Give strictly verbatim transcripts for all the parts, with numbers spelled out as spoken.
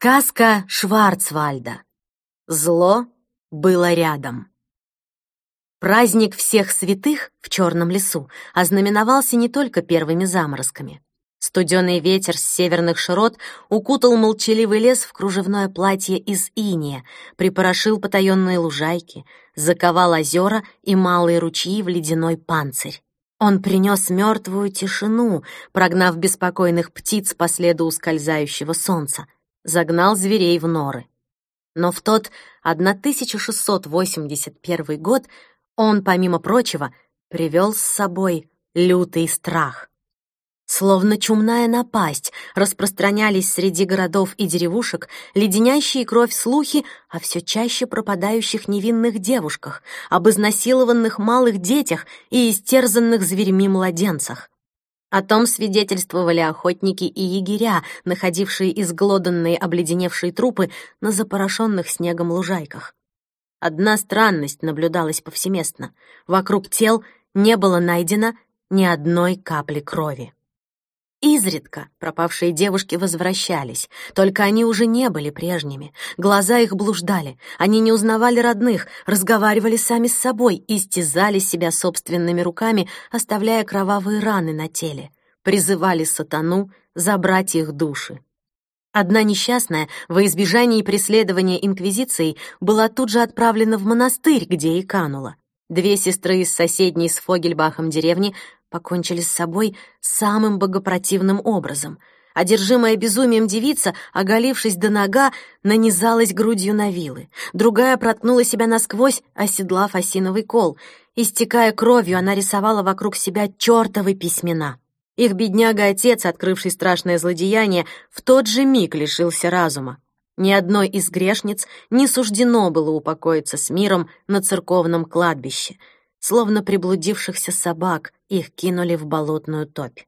Сказка Шварцвальда. Зло было рядом. Праздник всех святых в Черном лесу ознаменовался не только первыми заморозками. Студеный ветер с северных широт укутал молчаливый лес в кружевное платье из инея, припорошил потаенные лужайки, заковал озера и малые ручьи в ледяной панцирь. Он принес мертвую тишину, прогнав беспокойных птиц по следу ускользающего солнца, загнал зверей в норы. Но в тот тысяча шестьсот восемьдесят первый год он, помимо прочего, привел с собой лютый страх. Словно чумная напасть распространялись среди городов и деревушек леденящие кровь слухи о все чаще пропадающих невинных девушках, об изнасилованных малых детях и истерзанных зверьми младенцах. О том свидетельствовали охотники и егеря, находившие изглоданные обледеневшие трупы на запорошенных снегом лужайках. Одна странность наблюдалась повсеместно. Вокруг тел не было найдено ни одной капли крови. Изредка пропавшие девушки возвращались, только они уже не были прежними. Глаза их блуждали, они не узнавали родных, разговаривали сами с собой, истязали себя собственными руками, оставляя кровавые раны на теле, призывали сатану забрать их души. Одна несчастная, во избежании преследования инквизицией, была тут же отправлена в монастырь, где и канула. Две сестры из соседней с Фогельбахом деревни покончили с собой самым богопротивным образом. Одержимая безумием девица, оголившись до нога, нанизалась грудью на вилы. Другая проткнула себя насквозь, оседлав осиновый кол. Истекая кровью, она рисовала вокруг себя чёртовы письмена. Их бедняга-отец, открывший страшное злодеяние, в тот же миг лишился разума. Ни одной из грешниц не суждено было упокоиться с миром на церковном кладбище. Словно приблудившихся собак их кинули в болотную топь.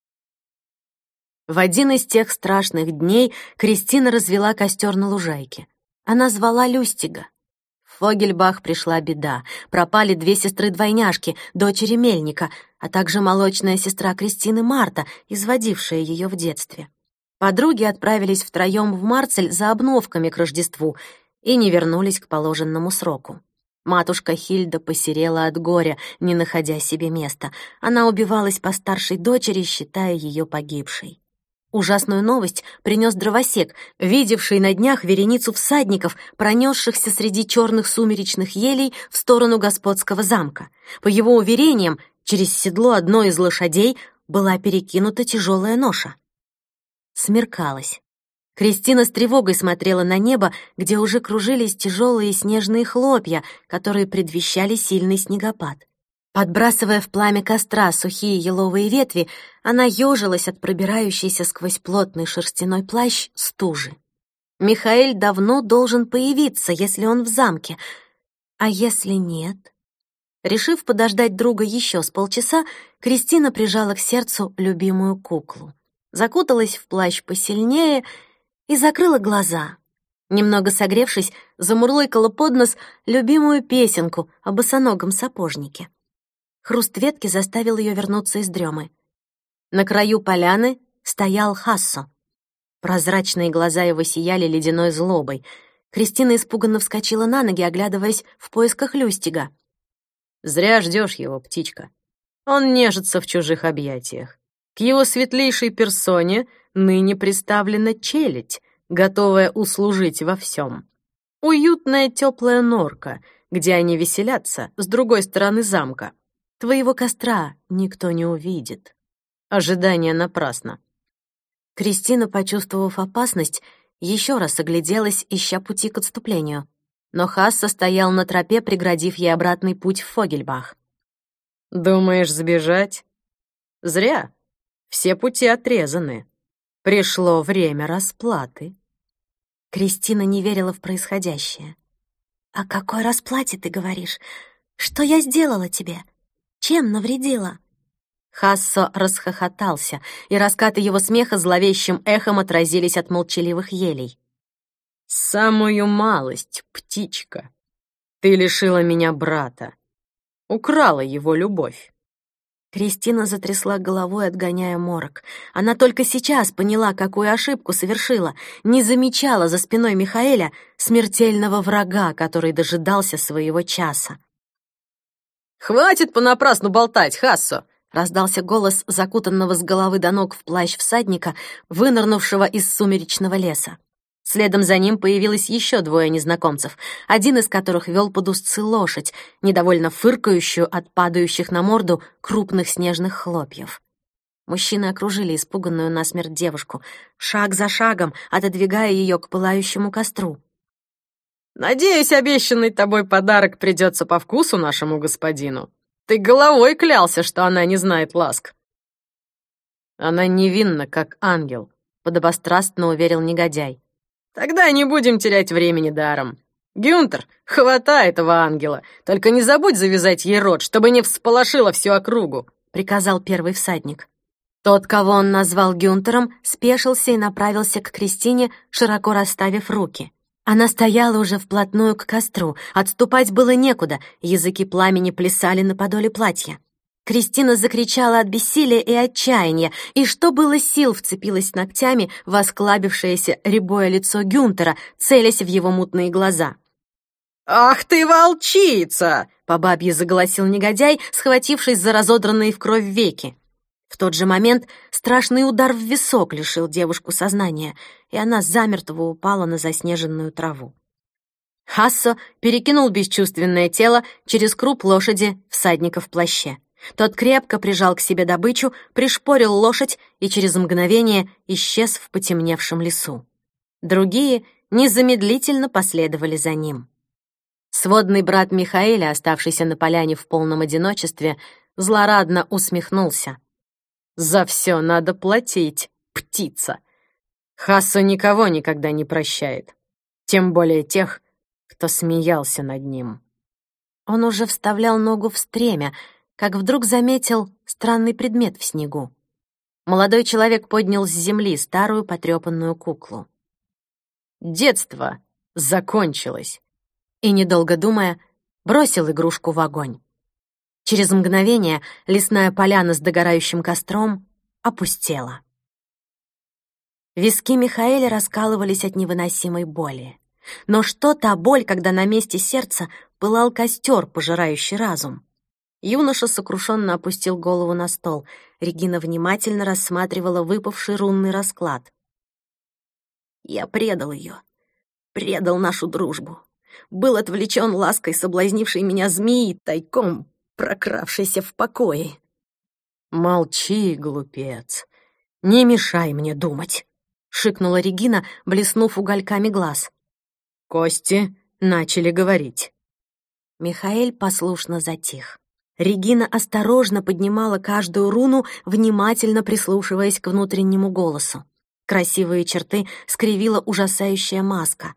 В один из тех страшных дней Кристина развела костер на лужайке. Она звала Люстига. В Фогельбах пришла беда. Пропали две сестры-двойняшки, дочери мельника, а также молочная сестра Кристины Марта, изводившая ее в детстве. Подруги отправились втроем в Марцель за обновками к Рождеству и не вернулись к положенному сроку. Матушка Хильда посерела от горя, не находя себе места. Она убивалась по старшей дочери, считая ее погибшей. Ужасную новость принес дровосек, видевший на днях вереницу всадников, пронесшихся среди черных сумеречных елей в сторону господского замка. По его уверениям, через седло одной из лошадей была перекинута тяжелая ноша. Смеркалось. Кристина с тревогой смотрела на небо, где уже кружились тяжелые снежные хлопья, которые предвещали сильный снегопад. Подбрасывая в пламя костра сухие еловые ветви, она ёжилась от пробирающейся сквозь плотный шерстяной плащ стужи. Михаэль давно должен появиться, если он в замке. А если нет? Решив подождать друга еще с полчаса, Кристина прижала к сердцу любимую куклу. Закуталась в плащ посильнее и закрыла глаза. Немного согревшись, замурлыкала под нос любимую песенку о босоногом сапожнике. Хруст ветки заставил ее вернуться из дремы. На краю поляны стоял Хассо. Прозрачные глаза его сияли ледяной злобой. Кристина испуганно вскочила на ноги, оглядываясь в поисках Люстига. «Зря ждешь его, птичка. Он нежится в чужих объятиях. К его светлейшей персоне ныне приставлена челядь, готовая услужить во всем. Уютная теплая норка, где они веселятся с другой стороны замка. Твоего костра никто не увидит. Ожидание напрасно». Кристина, почувствовав опасность, еще раз огляделась, ища пути к отступлению. Но Хассо стоял на тропе, преградив ей обратный путь в Фогельбах. «Думаешь сбежать? Зря. Все пути отрезаны. Пришло время расплаты». Кристина не верила в происходящее. «О какой расплате ты говоришь? Что я сделала тебе? Чем навредила?» Хассо расхохотался, и раскаты его смеха зловещим эхом отразились от молчаливых елей. «Самую малость, птичка. Ты лишила меня брата. Украла его любовь. Кристина затрясла головой, отгоняя морок. Она только сейчас поняла, какую ошибку совершила. Не замечала за спиной Михаэля смертельного врага, который дожидался своего часа. «Хватит понапрасну болтать, Хассо!» — раздался голос закутанного с головы до ног в плащ всадника, вынырнувшего из сумеречного леса. Следом за ним появилось еще двое незнакомцев, один из которых вел под узцы лошадь, недовольно фыркающую от падающих на морду крупных снежных хлопьев. Мужчины окружили испуганную насмерть девушку, шаг за шагом отодвигая ее к пылающему костру. «Надеюсь, обещанный тобой подарок придется по вкусу нашему господину. Ты головой клялся, что она не знает ласк». «Она невинна, как ангел», — подобострастно уверил негодяй. «Тогда не будем терять времени даром. Гюнтер, хватай этого ангела, только не забудь завязать ей рот, чтобы не всполошила всю округу», — приказал первый всадник. Тот, кого он назвал Гюнтером, спешился и направился к Кристине, широко расставив руки. Она стояла уже вплотную к костру, отступать было некуда, языки пламени плясали на подоле платья. Кристина закричала от бессилия и отчаяния, и что было сил вцепилась ногтями в осклабившееся рябое лицо Гюнтера, целясь в его мутные глаза. «Ах ты, волчица!» — по бабье заголосил негодяй, схватившись за разодранные в кровь веки. В тот же момент страшный удар в висок лишил девушку сознания, и она замертво упала на заснеженную траву. Хассо перекинул бесчувственное тело через круп лошади всадника в плаще. Тот крепко прижал к себе добычу, пришпорил лошадь и через мгновение исчез в потемневшем лесу. Другие незамедлительно последовали за ним. Сводный брат Михаэля, оставшийся на поляне в полном одиночестве, злорадно усмехнулся. «За все надо платить, птица. Хассо никого никогда не прощает, тем более тех, кто смеялся над ним». Он уже вставлял ногу в стремя, как вдруг заметил странный предмет в снегу. Молодой человек поднял с земли старую потрепанную куклу. «Детство закончилось», и, недолго думая, бросил игрушку в огонь. Через мгновение лесная поляна с догорающим костром опустела. Виски Михаэля раскалывались от невыносимой боли. Но что та боль, когда на месте сердца пылал костер, пожирающий разум? Юноша сокрушенно опустил голову на стол. Регина внимательно рассматривала выпавший рунный расклад. «Я предал ее, предал нашу дружбу. Был отвлечен лаской соблазнившей меня змеи, тайком прокравшейся в покое». «Молчи, глупец, не мешай мне думать», — шикнула Регина, блеснув угольками глаз. Кости начали говорить. Михаэль послушно затих. Регина осторожно поднимала каждую руну, внимательно прислушиваясь к внутреннему голосу. Красивые черты скривила ужасающая маска.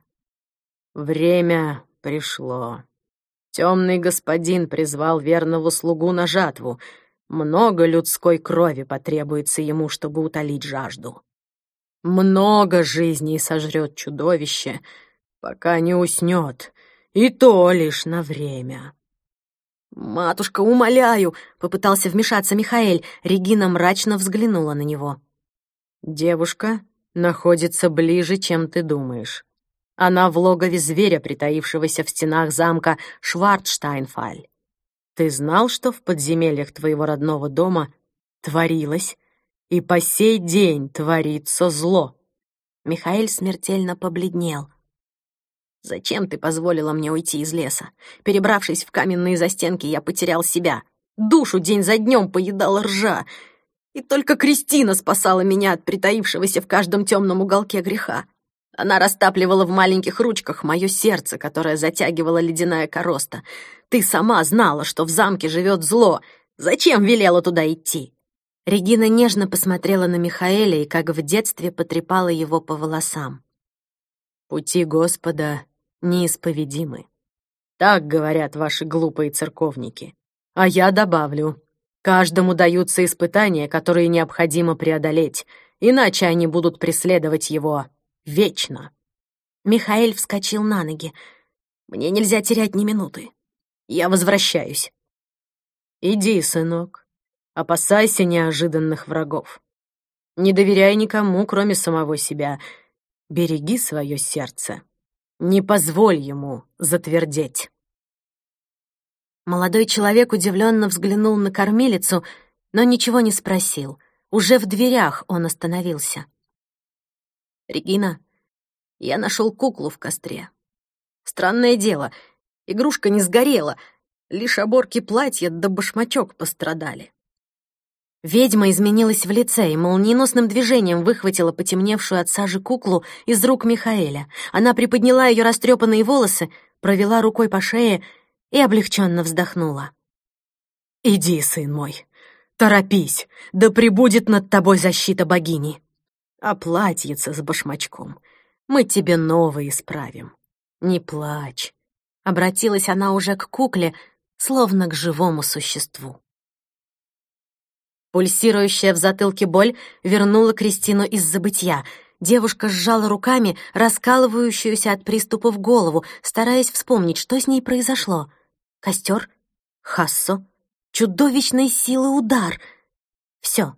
«Время пришло. Темный господин призвал верного слугу на жатву. Много людской крови потребуется ему, чтобы утолить жажду. Много жизней сожрет чудовище, пока не уснет, и то лишь на время». «Матушка, умоляю!» — попытался вмешаться Михаэль. Регина мрачно взглянула на него. «Девушка находится ближе, чем ты думаешь. Она в логове зверя, притаившегося в стенах замка Шварцштайнфаль. Ты знал, что в подземельях твоего родного дома творилось и по сей день творится зло?» Михаэль смертельно побледнел. «Зачем ты позволила мне уйти из леса? Перебравшись в каменные застенки, я потерял себя. Душу день за днем поедала ржа. И только Кристина спасала меня от притаившегося в каждом темном уголке греха. Она растапливала в маленьких ручках мое сердце, которое затягивала ледяная короста. Ты сама знала, что в замке живет зло. Зачем велела туда идти?» Регина нежно посмотрела на Михаэля и, как в детстве, потрепала его по волосам. «Пути Господа неисповедимы. Так говорят ваши глупые церковники. А я добавлю, каждому даются испытания, которые необходимо преодолеть, иначе они будут преследовать его вечно». Михаэль вскочил на ноги. «Мне нельзя терять ни минуты. Я возвращаюсь». «Иди, сынок, Опасайся неожиданных врагов. Не доверяй никому, кроме самого себя. Береги свое сердце. Не позволь ему затвердеть». Молодой человек удивленно взглянул на кормилицу, но ничего не спросил. Уже в дверях он остановился. «Регина, я нашел куклу в костре. Странное дело, игрушка не сгорела, лишь оборки платья да башмачок пострадали». Ведьма изменилась в лице и молниеносным движением выхватила потемневшую от сажи куклу из рук Михаэля. Она приподняла ее растрепанные волосы, провела рукой по шее и облегченно вздохнула. «Иди, сын мой, торопись, да пребудет над тобой защита богини. А платьице с башмачком мы тебе новое исправим. Не плачь». Обратилась она уже к кукле, словно к живому существу. Пульсирующая в затылке боль вернула Кристину из забытья. Девушка сжала руками раскалывающуюся от приступов голову, стараясь вспомнить, что с ней произошло. Костер, Хассо, чудовищной силы удар. Все.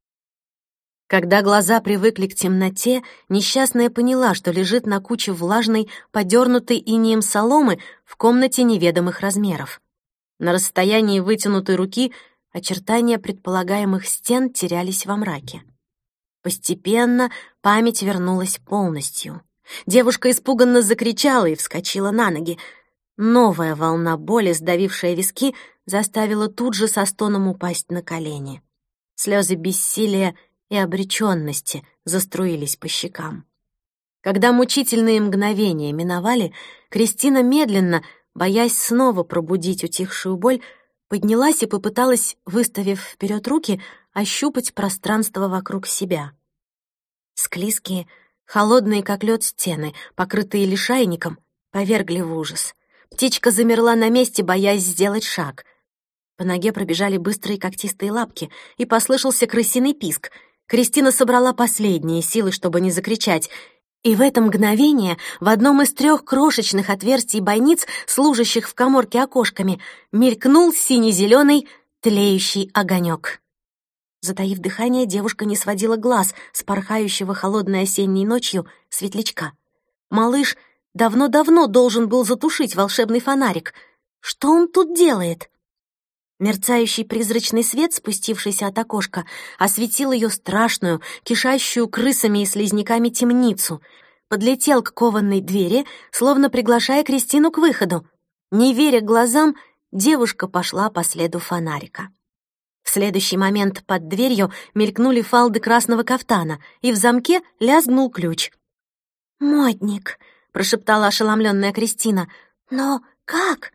Когда глаза привыкли к темноте, несчастная поняла, что лежит на куче влажной, подернутой инеем соломы в комнате неведомых размеров. На расстоянии вытянутой руки очертания предполагаемых стен терялись во мраке. Постепенно память вернулась полностью. Девушка испуганно закричала и вскочила на ноги. Новая волна боли, сдавившая виски, заставила тут же со стоном упасть на колени. Слезы бессилия и обреченности заструились по щекам. Когда мучительные мгновения миновали, Кристина медленно, боясь снова пробудить утихшую боль, поднялась и попыталась, выставив вперед руки, ощупать пространство вокруг себя. Склизкие, холодные, как лед, стены, покрытые лишайником, повергли в ужас. Птичка замерла на месте, боясь сделать шаг. По ноге пробежали быстрые когтистые лапки, и послышался крысиный писк. Кристина собрала последние силы, чтобы не закричать, и в это мгновение в одном из трех крошечных отверстий бойниц, служащих в каморке окошками, мелькнул сине-зеленый тлеющий огонек. Затаив дыхание, девушка не сводила глаз с порхающего холодной осенней ночью светлячка. Малыш давно-давно должен был затушить волшебный фонарик. Что он тут делает? Мерцающий призрачный свет, спустившийся от окошка, осветил ее страшную, кишащую крысами и слизняками темницу, подлетел к кованой двери, словно приглашая Кристину к выходу. Не веря глазам, девушка пошла по следу фонарика. В следующий момент под дверью мелькнули фалды красного кафтана, и в замке лязгнул ключ. «Модник», — прошептала ошеломленная Кристина. «Но как?»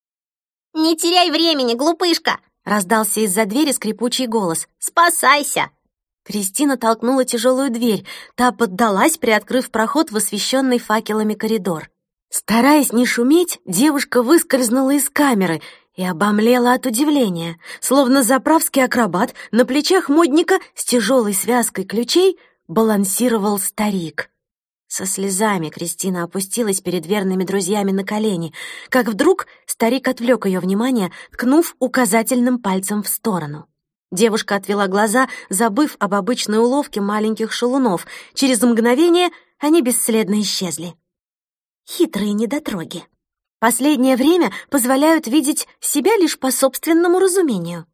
«Не теряй времени, глупышка!» — раздался из-за двери скрипучий голос. «Спасайся!» Кристина толкнула тяжелую дверь. Та поддалась, приоткрыв проход в освещенный факелами коридор. Стараясь не шуметь, девушка выскользнула из камеры и обомлела от удивления. Словно заправский акробат, на плечах модника с тяжелой связкой ключей балансировал старик. Со слезами Кристина опустилась перед верными друзьями на колени, как вдруг старик отвлек ее внимание, ткнув указательным пальцем в сторону. Девушка отвела глаза, забыв об обычной уловке маленьких шалунов. Через мгновение они бесследно исчезли. Хитрые недотроги. Последнее время позволяют видеть себя лишь по собственному разумению.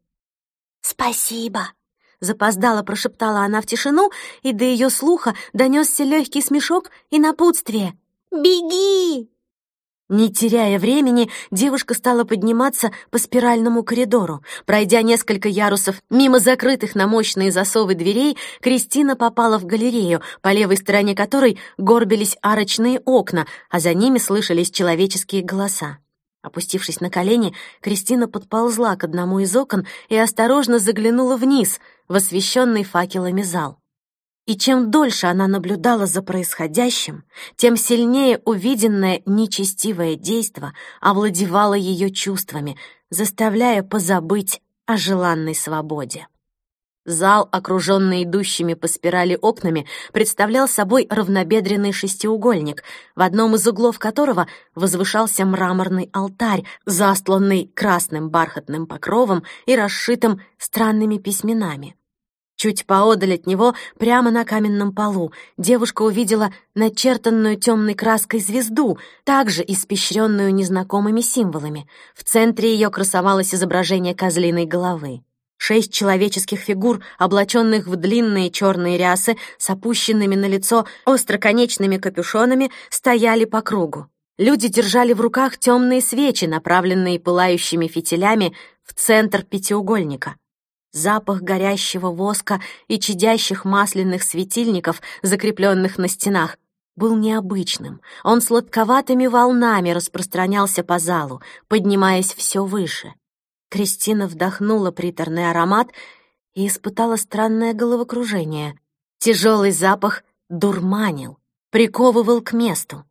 «Спасибо», — запоздало прошептала она в тишину, и до ее слуха донесся легкий смешок и напутствие. «Беги!» Не теряя времени, девушка стала подниматься по спиральному коридору. Пройдя несколько ярусов мимо закрытых на мощные засовы дверей, Кристина попала в галерею, по левой стороне которой горбились арочные окна, а за ними слышались человеческие голоса. Опустившись на колени, Кристина подползла к одному из окон и осторожно заглянула вниз, в освещенный факелами зал. И чем дольше она наблюдала за происходящим, тем сильнее увиденное нечестивое действо овладевало ее чувствами, заставляя позабыть о желанной свободе. Зал, окруженный идущими по спирали окнами, представлял собой равнобедренный шестиугольник, в одном из углов которого возвышался мраморный алтарь, застланный красным бархатным покровом и расшитым странными письменами. Чуть поодаль от него, прямо на каменном полу, девушка увидела начертанную темной краской звезду, также испещренную незнакомыми символами. В центре ее красовалось изображение козлиной головы. Шесть человеческих фигур, облаченных в длинные черные рясы с опущенными на лицо остроконечными капюшонами, стояли по кругу. Люди держали в руках темные свечи, направленные пылающими фитилями в центр пятиугольника. Запах горящего воска и чадящих масляных светильников, закрепленных на стенах, был необычным. Он сладковатыми волнами распространялся по залу, поднимаясь все выше. Кристина вдохнула приторный аромат и испытала странное головокружение. Тяжелый запах дурманил, приковывал к месту.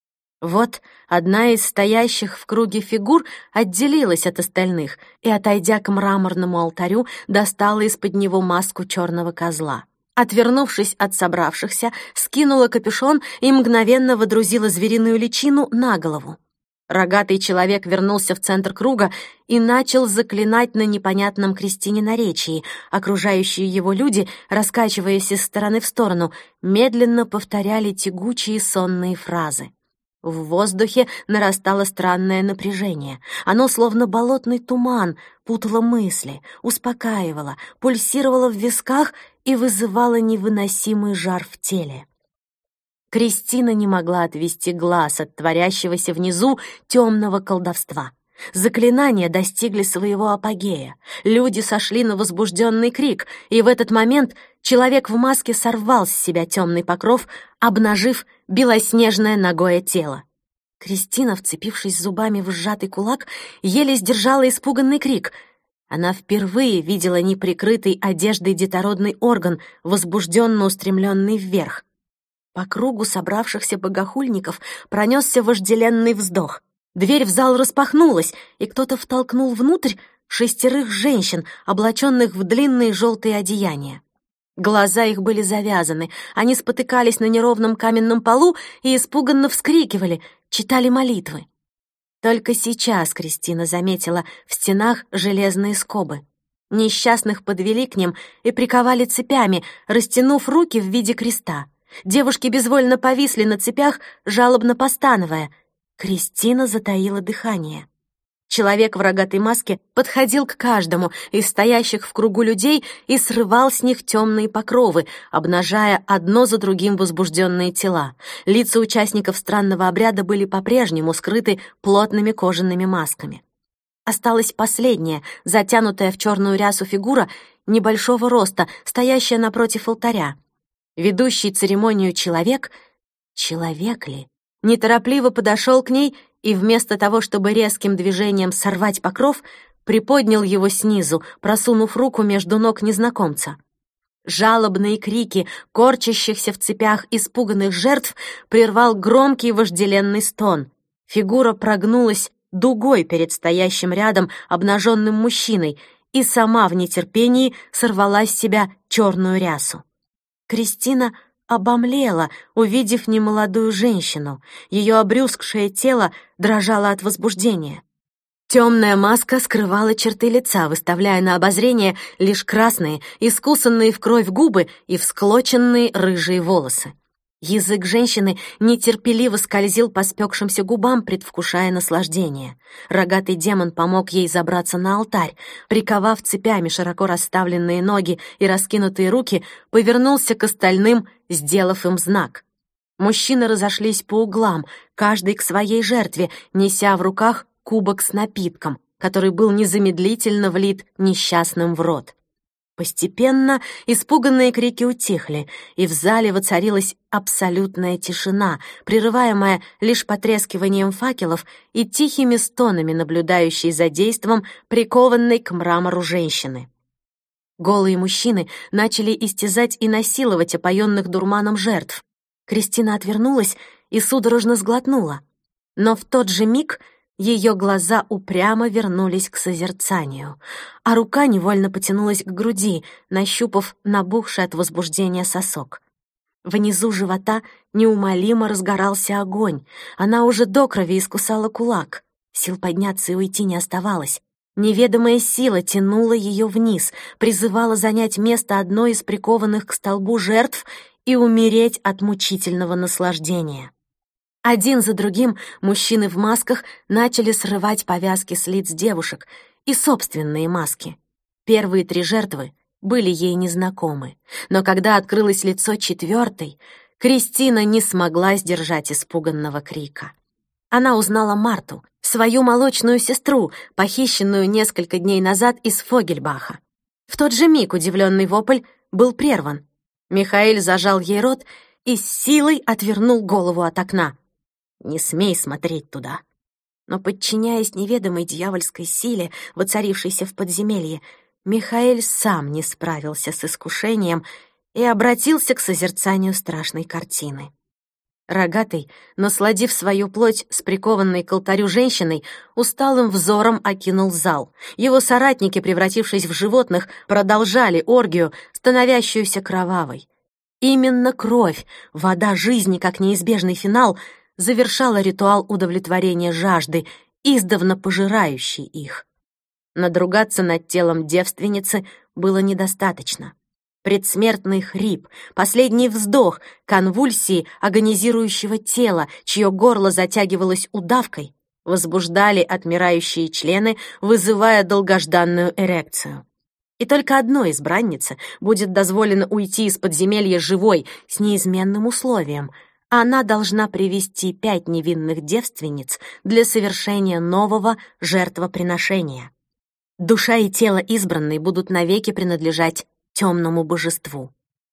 Вот одна из стоящих в круге фигур отделилась от остальных и, отойдя к мраморному алтарю, достала из-под него маску черного козла. Отвернувшись от собравшихся, скинула капюшон и мгновенно водрузила звериную личину на голову. Рогатый человек вернулся в центр круга и начал заклинать на непонятном Кристине наречии. Окружающие его люди, раскачиваясь из стороны в сторону, медленно повторяли тягучие сонные фразы. В воздухе нарастало странное напряжение. Оно, словно болотный туман, путало мысли, успокаивало, пульсировало в висках и вызывало невыносимый жар в теле. Кристина не могла отвести глаз от творящегося внизу темного колдовства. Заклинания достигли своего апогея. Люди сошли на возбужденный крик, и в этот момент человек в маске сорвал с себя темный покров, обнажив белоснежное нагое тело. Кристина, вцепившись зубами в сжатый кулак, еле сдержала испуганный крик. Она впервые видела неприкрытый одеждой детородный орган, возбужденно устремленный вверх. По кругу собравшихся богохульников пронесся вожделенный вздох. Дверь в зал распахнулась, и кто-то втолкнул внутрь шестерых женщин, облаченных в длинные желтые одеяния. Глаза их были завязаны, они спотыкались на неровном каменном полу и испуганно вскрикивали, читали молитвы. Только сейчас Кристина заметила в стенах железные скобы. Несчастных подвели к ним и приковали цепями, растянув руки в виде креста. Девушки безвольно повисли на цепях, жалобно постановая. Кристина затаила дыхание. Человек в рогатой маске подходил к каждому из стоящих в кругу людей и срывал с них темные покровы, обнажая одно за другим возбужденные тела. Лица участников странного обряда были по-прежнему скрыты плотными кожаными масками. Осталась последняя, затянутая в черную рясу фигура небольшого роста, стоящая напротив алтаря. Ведущий церемонию человек, человек ли, неторопливо подошел к ней и вместо того, чтобы резким движением сорвать покров, приподнял его снизу, просунув руку между ног незнакомца. Жалобные крики корчащихся в цепях испуганных жертв прервал громкий вожделенный стон. Фигура прогнулась дугой перед стоящим рядом обнаженным мужчиной и сама в нетерпении сорвала с себя черную рясу. Кристина обомлела, увидев немолодую женщину. Ее обрюзгшее тело дрожало от возбуждения. Темная маска скрывала черты лица, выставляя на обозрение лишь красные, искусанные в кровь губы и всклоченные рыжие волосы. Язык женщины нетерпеливо скользил по спекшимся губам, предвкушая наслаждение. Рогатый демон помог ей забраться на алтарь. Приковав цепями широко расставленные ноги и раскинутые руки, повернулся к остальным, сделав им знак. Мужчины разошлись по углам, каждый к своей жертве, неся в руках кубок с напитком, который был незамедлительно влит несчастным в рот. Постепенно испуганные крики утихли, и в зале воцарилась абсолютная тишина, прерываемая лишь потрескиванием факелов и тихими стонами, наблюдающей за действом прикованной к мрамору женщины. Голые мужчины начали истязать и насиловать опоенных дурманом жертв. Кристина отвернулась и судорожно сглотнула. Но в тот же миг Ее глаза упрямо вернулись к созерцанию, а рука невольно потянулась к груди, нащупав набухший от возбуждения сосок. Внизу живота неумолимо разгорался огонь. Она уже до крови искусала кулак. Сил подняться и уйти не оставалось. Неведомая сила тянула ее вниз, призывала занять место одной из прикованных к столбу жертв и умереть от мучительного наслаждения. Один за другим мужчины в масках начали срывать повязки с лиц девушек и собственные маски. Первые три жертвы были ей незнакомы, но когда открылось лицо четвертой, Кристина не смогла сдержать испуганного крика. Она узнала Марту, свою молочную сестру, похищенную несколько дней назад из Фогельбаха. В тот же миг удивленный вопль был прерван. Михаэль зажал ей рот и с силой отвернул голову от окна. «Не смей смотреть туда». Но, подчиняясь неведомой дьявольской силе, воцарившейся в подземелье, Михаэль сам не справился с искушением и обратился к созерцанию страшной картины. Рогатый, насладив свою плоть с прикованной к алтарю женщиной, усталым взором окинул зал. Его соратники, превратившись в животных, продолжали оргию, становящуюся кровавой. Именно кровь, вода жизни как неизбежный финал, завершала ритуал удовлетворения жажды, издавна пожирающий их. Надругаться над телом девственницы было недостаточно. Предсмертный хрип, последний вздох, конвульсии агонизирующего тела, чье горло затягивалось удавкой, возбуждали отмирающие члены, вызывая долгожданную эрекцию. И только одной избраннице будет дозволено уйти из подземелья живой с неизменным условием — она должна привести пять невинных девственниц для совершения нового жертвоприношения. Душа и тело избранной будут навеки принадлежать темному божеству.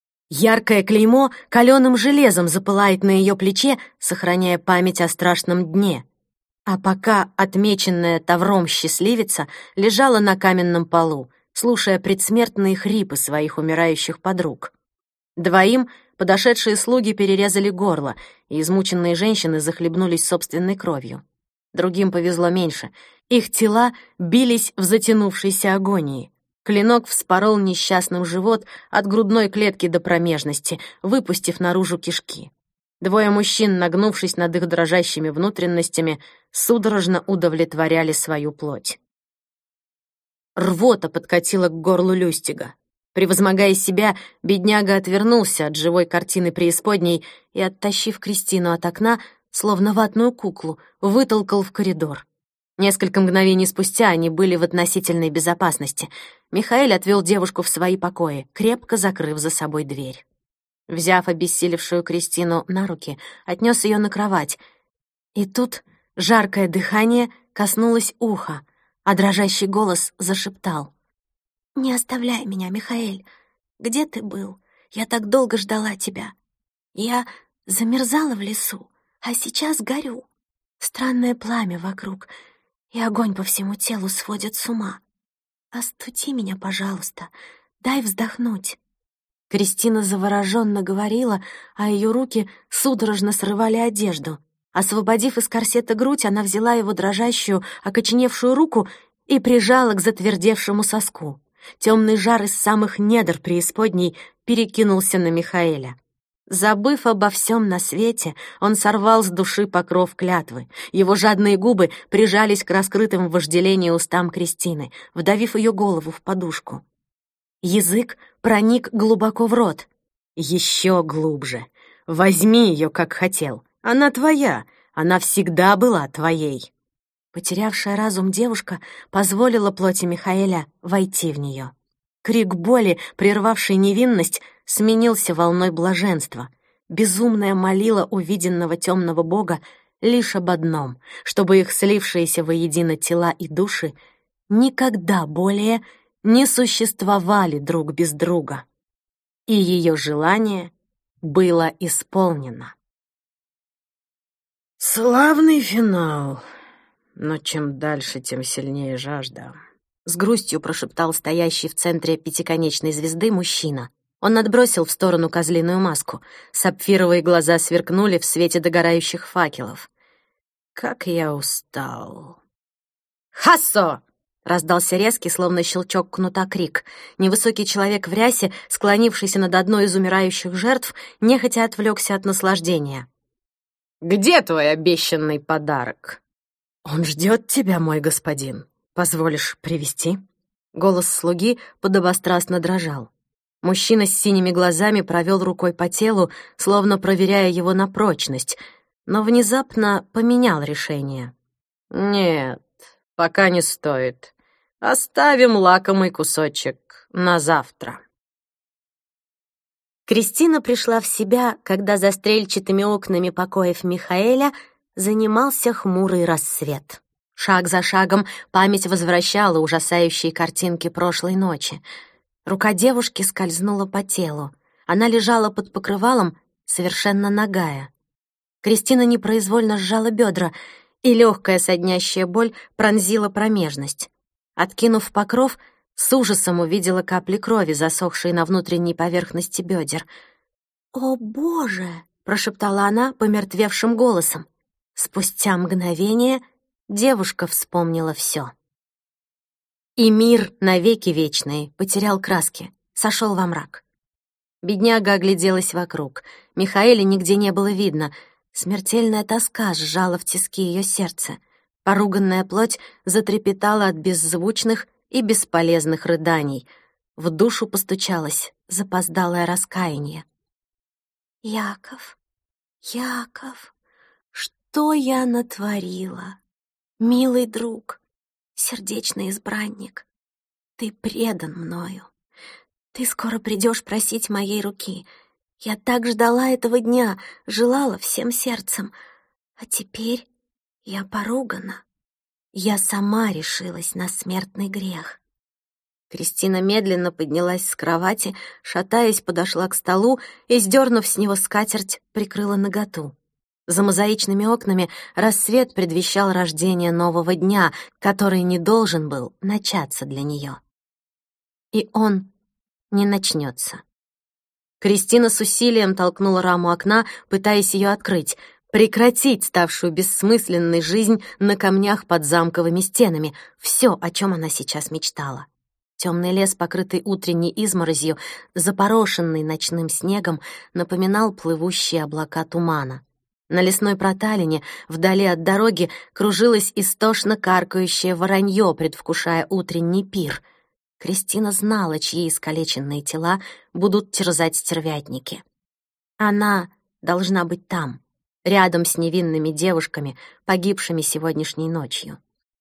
Яркое клеймо каленым железом запылает на ее плече, сохраняя память о страшном дне. А пока отмеченная тавром счастливица лежала на каменном полу, слушая предсмертные хрипы своих умирающих подруг. Двоим подошедшие слуги перерезали горло, и измученные женщины захлебнулись собственной кровью. Другим повезло меньше. Их тела бились в затянувшейся агонии. Клинок вспорол несчастным живот от грудной клетки до промежности, выпустив наружу кишки. Двое мужчин, нагнувшись над их дрожащими внутренностями, судорожно удовлетворяли свою плоть. Рвота подкатила к горлу Люстига. Превозмогая себя, бедняга отвернулся от живой картины преисподней и, оттащив Кристину от окна, словно ватную куклу, вытолкал в коридор. Несколько мгновений спустя они были в относительной безопасности. Михаэль отвел девушку в свои покои, крепко закрыв за собой дверь. Взяв обессилевшую Кристину на руки, отнес ее на кровать. И тут жаркое дыхание коснулось уха, а дрожащий голос зашептал: «Не оставляй меня, Михаэль. Где ты был? Я так долго ждала тебя. Я замерзала в лесу, а сейчас горю. Странное пламя вокруг, и огонь по всему телу сводит с ума. Остуди меня, пожалуйста, дай вздохнуть». Кристина завороженно говорила, а ее руки судорожно срывали одежду. Освободив из корсета грудь, она взяла его дрожащую, окоченевшую руку и прижала к затвердевшему соску. Темный жар из самых недр преисподней перекинулся на Михаэля. Забыв обо всем на свете, он сорвал с души покров клятвы. Его жадные губы прижались к раскрытым в вожделении устам Кристины, вдавив ее голову в подушку. Язык проник глубоко в рот. Еще глубже. Возьми ее, как хотел. Она твоя. Она всегда была твоей. Потерявшая разум девушка позволила плоти Михаэля войти в нее. Крик боли, прервавший невинность, сменился волной блаженства. Безумная молила увиденного темного бога лишь об одном, чтобы их слившиеся воедино тела и души никогда более не существовали друг без друга. И ее желание было исполнено. Славный финал. Но чем дальше, тем сильнее жажда. С грустью прошептал стоящий в центре пятиконечной звезды мужчина. Он отбросил в сторону козлиную маску. Сапфировые глаза сверкнули в свете догорающих факелов. как я устал. «Хассо!» — раздался резкий, словно щелчок кнута, крик. Невысокий человек в рясе, склонившийся над одной из умирающих жертв, нехотя отвлекся от наслаждения. «Где твой обещанный подарок?» «Он ждет тебя, мой господин. Позволишь привести?» Голос слуги подобострастно дрожал. Мужчина с синими глазами провел рукой по телу, словно проверяя его на прочность, но внезапно поменял решение. «Нет, пока не стоит. Оставим лакомый кусочек на завтра». Кристина пришла в себя, когда за стрельчатыми окнами покоев Михаэля занимался хмурый рассвет. Шаг за шагом память возвращала ужасающие картинки прошлой ночи. Рука девушки скользнула по телу. Она лежала под покрывалом, совершенно нагая. Кристина непроизвольно сжала бедра, и легкая соднящая боль пронзила промежность. Откинув покров, с ужасом увидела капли крови, засохшие на внутренней поверхности бедер. «О, Боже!» — прошептала она помертвевшим голосом. Спустя мгновение девушка вспомнила все. И мир навеки вечный потерял краски, сошел во мрак. Бедняга огляделась вокруг. Михаэля нигде не было видно. Смертельная тоска сжала в тиски ее сердце. Поруганная плоть затрепетала от беззвучных и бесполезных рыданий. В душу постучалось запоздалое раскаяние. «Яков, Яков, что я натворила? Милый друг, сердечный избранник, ты предан мною. Ты скоро придешь просить моей руки. Я так ждала этого дня, желала всем сердцем. А теперь я поругана. Я сама решилась на смертный грех». Кристина медленно поднялась с кровати, шатаясь, подошла к столу и, сдернув с него скатерть, прикрыла наготу. За мозаичными окнами рассвет предвещал рождение нового дня, который не должен был начаться для нее. И он не начнется. Кристина с усилием толкнула раму окна, пытаясь ее открыть, прекратить ставшую бессмысленной жизнь на камнях под замковыми стенами, все, о чем она сейчас мечтала. Темный лес, покрытый утренней изморозью, запорошенный ночным снегом, напоминал плывущие облака тумана. На лесной проталине, вдали от дороги, кружилось истошно каркающее воронье, предвкушая утренний пир. Кристина знала, чьи искалеченные тела будут терзать стервятники. Она должна быть там, рядом с невинными девушками, погибшими сегодняшней ночью.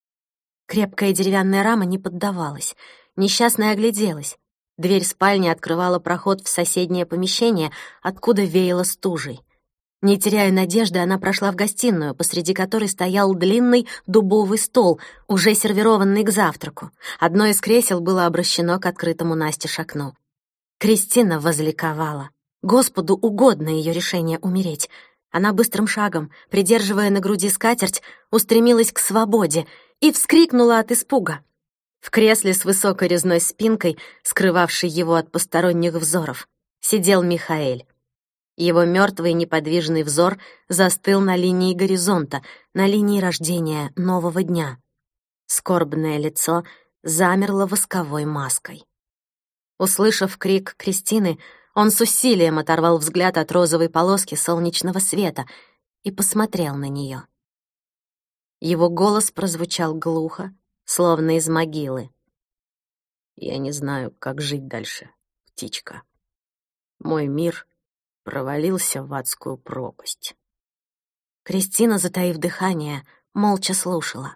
Крепкая деревянная рама не поддавалась. Несчастная огляделась. Дверь спальни открывала проход в соседнее помещение, откуда веяло стужей. Не теряя надежды, она прошла в гостиную, посреди которой стоял длинный дубовый стол, уже сервированный к завтраку. Одно из кресел было обращено к открытому настежь окну. Кристина возликовала. Господу угодно ее решение умереть. Она быстрым шагом, придерживая на груди скатерть, устремилась к свободе и вскрикнула от испуга. В кресле с высокой резной спинкой, скрывавшей его от посторонних взоров, сидел Михаэль. Его мертвый неподвижный взор застыл на линии горизонта, на линии рождения нового дня. Скорбное лицо замерло восковой маской. Услышав крик Кристины, он с усилием оторвал взгляд от розовой полоски солнечного света и посмотрел на нее. Его голос прозвучал глухо, словно из могилы. «Я не знаю, как жить дальше, птичка. Мой мир провалился в адскую пропасть». Кристина, затаив дыхание, молча слушала.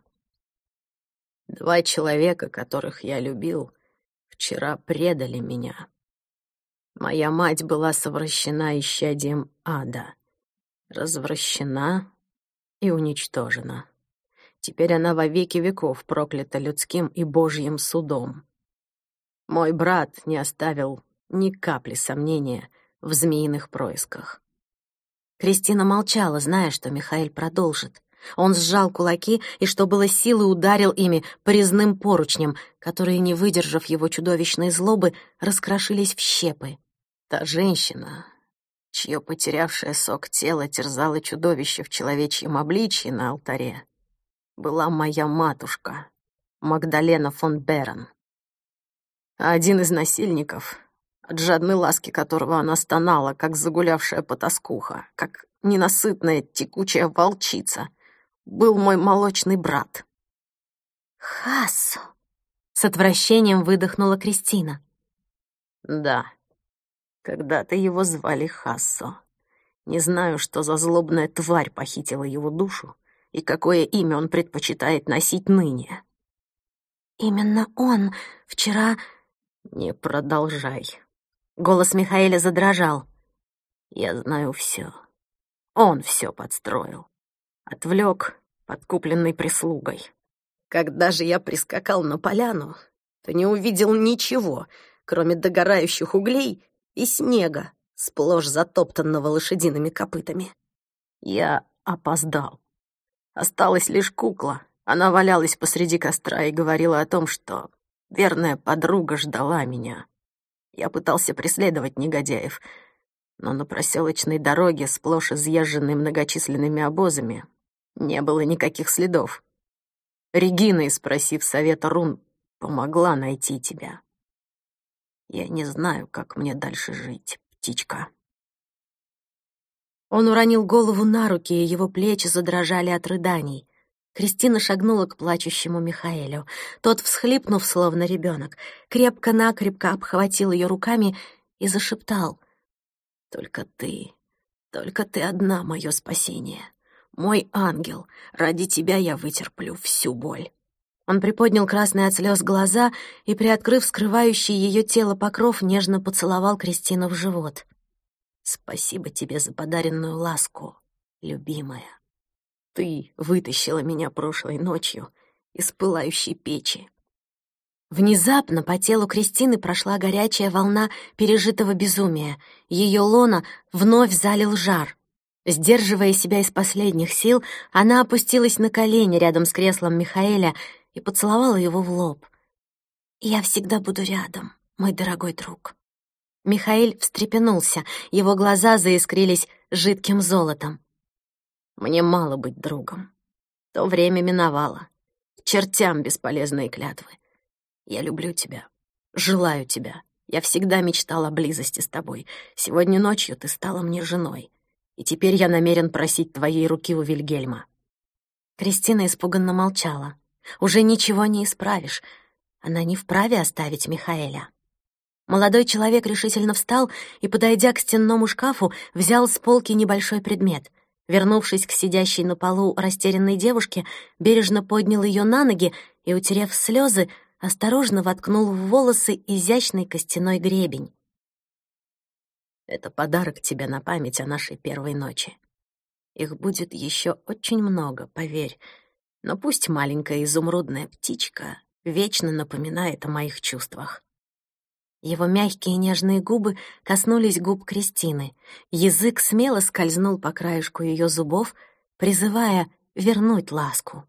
«Два человека, которых я любил, вчера предали меня. Моя мать была совращена исчадием ада, развращена и уничтожена. Теперь она во веки веков проклята людским и Божьим судом. Мой брат не оставил ни капли сомнения в змеиных происках». Кристина молчала, зная, что Михаэль продолжит. Он сжал кулаки и, что было силы, ударил ими по резным поручням, которые, не выдержав его чудовищной злобы, раскрошились в щепы. «Та женщина, чье потерявшее сок тело терзало чудовище в человечьем обличье на алтаре, была моя матушка, Магдалена фон Берен. А один из насильников, от жадной ласки которого она стонала, как загулявшая потаскуха, как ненасытная текучая волчица, был мой молочный брат. «Хассо!» — с отвращением выдохнула Кристина. Да, когда-то его звали Хассо. Не знаю, что за злобная тварь похитила его душу и какое имя он предпочитает носить ныне. «Именно он вчера...» «Не продолжай». Голос Михаэля задрожал. «Я знаю все. Он все подстроил. Отвлек, подкупленный прислугой. Когда же я прискакал на поляну, то не увидел ничего, кроме догорающих углей и снега, сплошь затоптанного лошадиными копытами. Я опоздал. Осталась лишь кукла. Она валялась посреди костра и говорила о том, что верная подруга ждала меня. Я пытался преследовать негодяев, но на проселочной дороге, сплошь изъезженной многочисленными обозами, не было никаких следов. Регина, спросив совета рун, помогла найти тебя. Я не знаю, как мне дальше жить, птичка». Он уронил голову на руки, и его плечи задрожали от рыданий. Кристина шагнула к плачущему Михаэлю. Тот, всхлипнув, словно ребенок, крепко-накрепко обхватил ее руками и зашептал: «Только ты, только ты одна мое спасение. Мой ангел, ради тебя я вытерплю всю боль». Он приподнял красные от слез глаза и, приоткрыв скрывающий ее тело покров, нежно поцеловал Кристину в живот. «Спасибо тебе за подаренную ласку, любимая. Ты вытащила меня прошлой ночью из пылающей печи». Внезапно по телу Кристины прошла горячая волна пережитого безумия. Ее лона вновь залил жар. Сдерживая себя из последних сил, она опустилась на колени рядом с креслом Михаэля и поцеловала его в лоб. «Я всегда буду рядом, мой дорогой друг». Михаэль встрепенулся, его глаза заискрились жидким золотом. «Мне мало быть другом. То время миновало. К чертям бесполезные клятвы. Я люблю тебя, желаю тебя. Я всегда мечтал о близости с тобой. Сегодня ночью ты стала мне женой. И теперь я намерен просить твоей руки у Вильгельма». Кристина испуганно молчала. Уже ничего не исправишь. Она не вправе оставить Михаэля. Молодой человек решительно встал и, подойдя к стенному шкафу, взял с полки небольшой предмет. Вернувшись к сидящей на полу растерянной девушке, бережно поднял ее на ноги и, утерев слезы, осторожно воткнул в волосы изящный костяной гребень. «Это подарок тебе на память о нашей первой ночи. Их будет еще очень много, поверь, но пусть маленькая изумрудная птичка вечно напоминает о моих чувствах». Его мягкие нежные губы коснулись губ Кристины. Язык смело скользнул по краешку ее зубов, призывая вернуть ласку.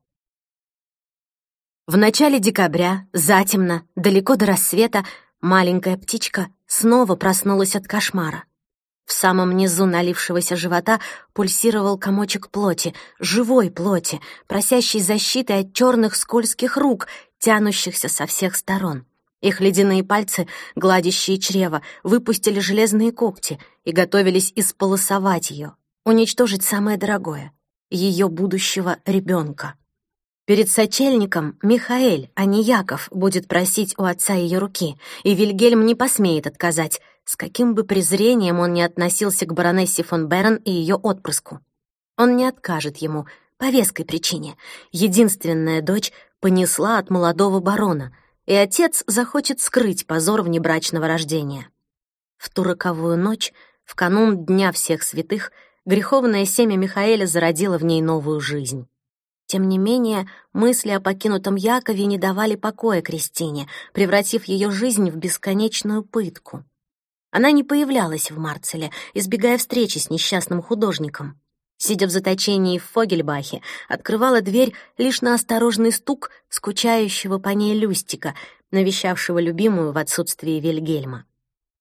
В начале декабря, затемно, далеко до рассвета, маленькая птичка снова проснулась от кошмара. В самом низу налившегося живота пульсировал комочек плоти, живой плоти, просящий защиты от черных скользких рук, тянущихся со всех сторон. Их ледяные пальцы, гладящие чрево, выпустили железные когти и готовились исполосовать ее, уничтожить самое дорогое — ее будущего ребенка. Перед сочельником Михаэль, а не Яков, будет просить у отца ее руки, и Вильгельм не посмеет отказать, с каким бы презрением он ни относился к баронессе фон Берен и ее отпрыску. Он не откажет ему по веской причине. Единственная дочь понесла от молодого барона — и отец захочет скрыть позор внебрачного рождения. В ту роковую ночь, в канун Дня всех святых, греховное семя Михаэля зародило в ней новую жизнь. Тем не менее, мысли о покинутом Якове не давали покоя Кристине, превратив ее жизнь в бесконечную пытку. Она не появлялась в Марцеле, избегая встречи с несчастным художником. Сидя в заточении в Фогельбахе, открывала дверь лишь на осторожный стук скучающего по ней Люстика, навещавшего любимую в отсутствие Вильгельма.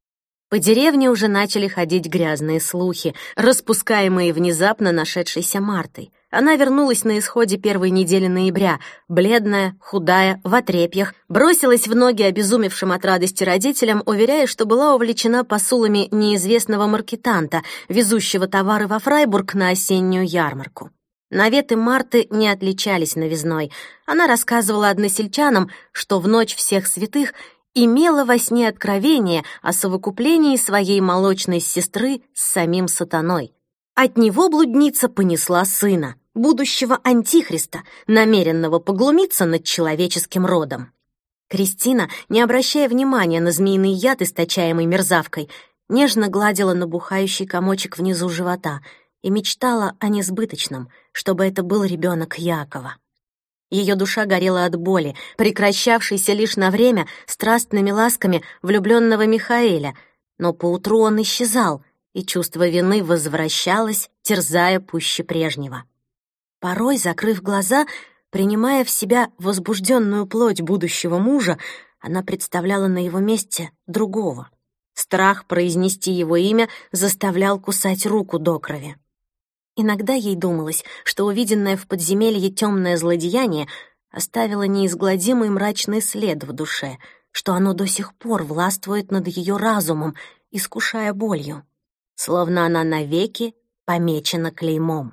По деревне уже начали ходить грязные слухи, распускаемые внезапно нашедшейся Мартой. Она вернулась на исходе первой недели ноября, бледная, худая, в отрепьях, бросилась в ноги обезумевшим от радости родителям, уверяя, что была увлечена посулами неизвестного маркетанта, везущего товары во Фрайбург на осеннюю ярмарку. Наветы Марты не отличались новизной. Она рассказывала односельчанам, что в ночь всех святых имела во сне откровение о совокуплении своей молочной сестры с самим сатаной. От него блудница понесла сына, будущего антихриста, намеренного поглумиться над человеческим родом. Кристина, не обращая внимания на змеиный яд, источаемый мерзавкой, нежно гладила набухающий комочек внизу живота и мечтала о несбыточном, чтобы это был ребенок Якова. Ее душа горела от боли, прекращавшейся лишь на время страстными ласками влюбленного Михаэля, но поутру он исчезал, и чувство вины возвращалось, терзая пуще прежнего. Порой, закрыв глаза, принимая в себя возбужденную плоть будущего мужа, она представляла на его месте другого. Страх произнести его имя заставлял кусать руку до крови. Иногда ей думалось, что увиденное в подземелье темное злодеяние оставило неизгладимый мрачный след в душе, что оно до сих пор властвует над ее разумом, искушая болью, словно она навеки помечена клеймом.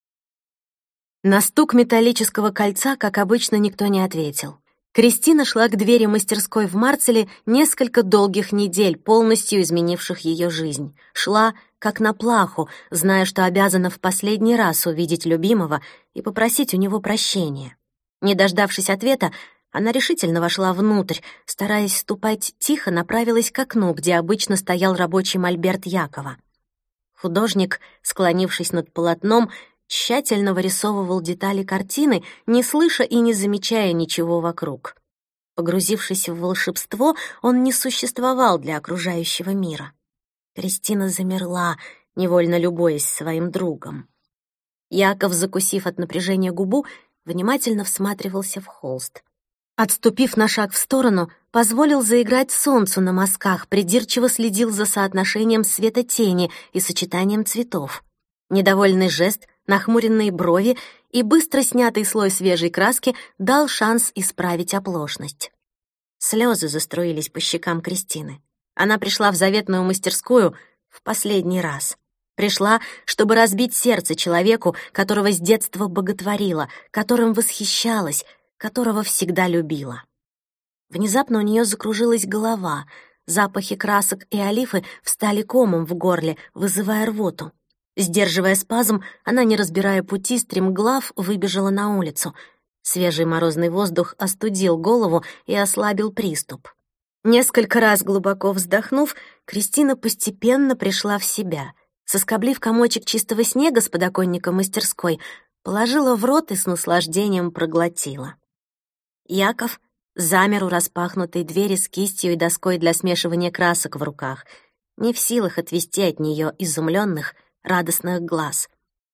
На стук металлического кольца, как обычно, никто не ответил. Кристина шла к двери мастерской в Марцеле несколько долгих недель, полностью изменивших ее жизнь. Шла как на плаху, зная, что обязана в последний раз увидеть любимого и попросить у него прощения. Не дождавшись ответа, она решительно вошла внутрь, стараясь ступать тихо, направилась к окну, где обычно стоял рабочий мольберт Якова. Художник, склонившись над полотном, тщательно вырисовывал детали картины, не слыша и не замечая ничего вокруг. Погрузившись в волшебство, он не существовал для окружающего мира. Кристина замерла, невольно любуясь своим другом. Яков, закусив от напряжения губу, внимательно всматривался в холст. Отступив на шаг в сторону, позволил заиграть солнцу на мазках, придирчиво следил за соотношением света-тени и сочетанием цветов. Недовольный жест, нахмуренные брови и быстро снятый слой свежей краски дал шанс исправить оплошность. Слезы заструились по щекам Кристины. Она пришла в заветную мастерскую в последний раз. Пришла, чтобы разбить сердце человеку, которого с детства боготворила, которым восхищалась, которого всегда любила. Внезапно у нее закружилась голова, запахи красок и олифы встали комом в горле, вызывая рвоту. Сдерживая спазм, она, не разбирая пути, стремглав выбежала на улицу. Свежий морозный воздух остудил голову и ослабил приступ. Несколько раз глубоко вздохнув, Кристина постепенно пришла в себя. Соскоблив комочек чистого снега с подоконника мастерской, положила в рот и с наслаждением проглотила. Яков замер у распахнутой двери с кистью и доской для смешивания красок в руках, не в силах отвести от нее изумленных, радостных глаз.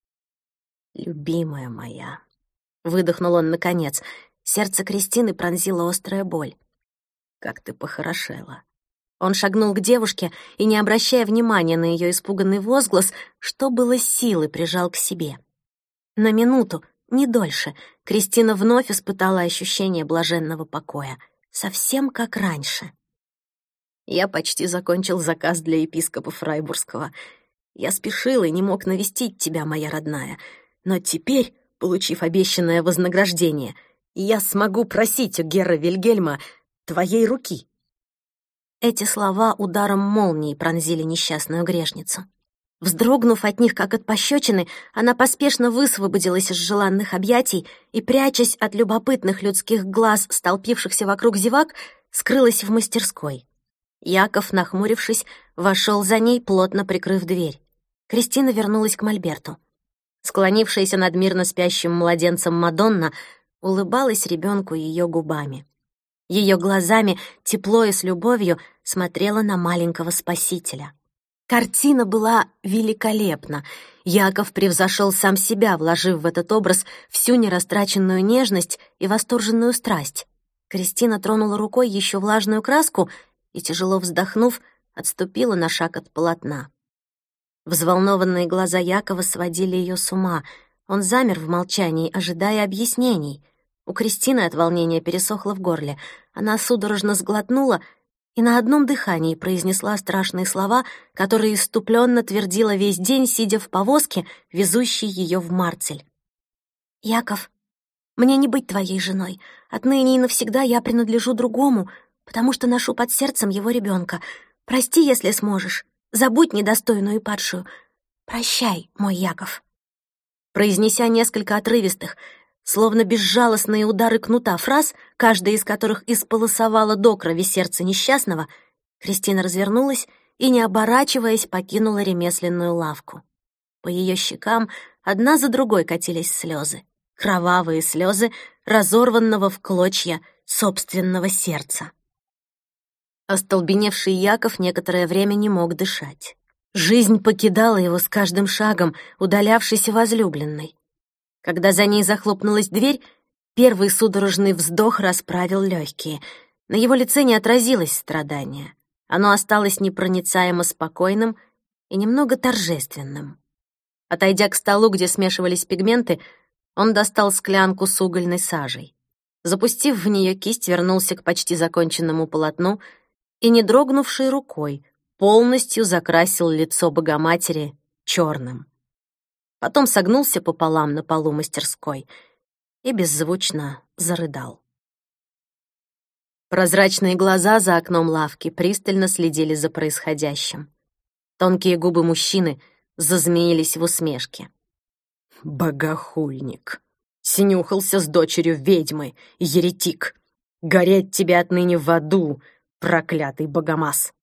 «Любимая моя», — выдохнул он наконец. Сердце Кристины пронзила острая боль. «Как ты похорошела». Он шагнул к девушке и, не обращая внимания на ее испуганный возглас, что было силы, прижал к себе. На минуту, не дольше, Кристина вновь испытала ощущение блаженного покоя, совсем как раньше. «Я почти закончил заказ для епископа Фрайбургского. Я спешил и не мог навестить тебя, моя родная, но теперь, получив обещанное вознаграждение, я смогу просить у Герра Вильгельма твоей руки». Эти слова ударом молнии пронзили несчастную грешницу. Вздрогнув от них, как от пощечины, она поспешно высвободилась из желанных объятий и, прячась от любопытных людских глаз, столпившихся вокруг зевак, скрылась в мастерской. Яков, нахмурившись, вошел за ней, плотно прикрыв дверь. Кристина вернулась к мольберту. Склонившаяся над мирно спящим младенцем Мадонна улыбалась ребенку ее губами. Ее глазами, тепло и с любовью, смотрела на маленького спасителя. Картина была великолепна. Яков превзошел сам себя, вложив в этот образ всю нерастраченную нежность и восторженную страсть. Кристина тронула рукой еще влажную краску и, тяжело вздохнув, отступила на шаг от полотна. Взволнованные глаза Якова сводили ее с ума. Он замер в молчании, ожидая объяснений. У Кристины от волнения пересохло в горле. Она судорожно сглотнула и на одном дыхании произнесла страшные слова, которые исступленно твердила весь день, сидя в повозке, везущей ее в Марцель. «Яков, мне не быть твоей женой. Отныне и навсегда я принадлежу другому, потому что ношу под сердцем его ребенка. Прости, если сможешь. Забудь недостойную и падшую. Прощай, мой Яков». Произнеся несколько отрывистых, словно безжалостные удары кнута фраз, каждая из которых исполосовала до крови сердце несчастного, Кристина развернулась и, не оборачиваясь, покинула ремесленную лавку. По ее щекам одна за другой катились слезы, кровавые слезы разорванного в клочья собственного сердца. Остолбеневший Яков некоторое время не мог дышать. Жизнь покидала его с каждым шагом, удалявшейся возлюбленной. Когда за ней захлопнулась дверь, первый судорожный вздох расправил легкие. На его лице не отразилось страдание. Оно осталось непроницаемо спокойным и немного торжественным. Отойдя к столу, где смешивались пигменты, он достал склянку с угольной сажей. Запустив в нее кисть, вернулся к почти законченному полотну и, не дрогнувшей рукой, полностью закрасил лицо Богоматери черным. Потом согнулся пополам на полу мастерской и беззвучно зарыдал. Прозрачные глаза за окном лавки пристально следили за происходящим. Тонкие губы мужчины зазмеились в усмешке. «Богохульник! Снюхался с дочерью ведьмы, еретик! Гореть тебе отныне в аду, проклятый богомаз!»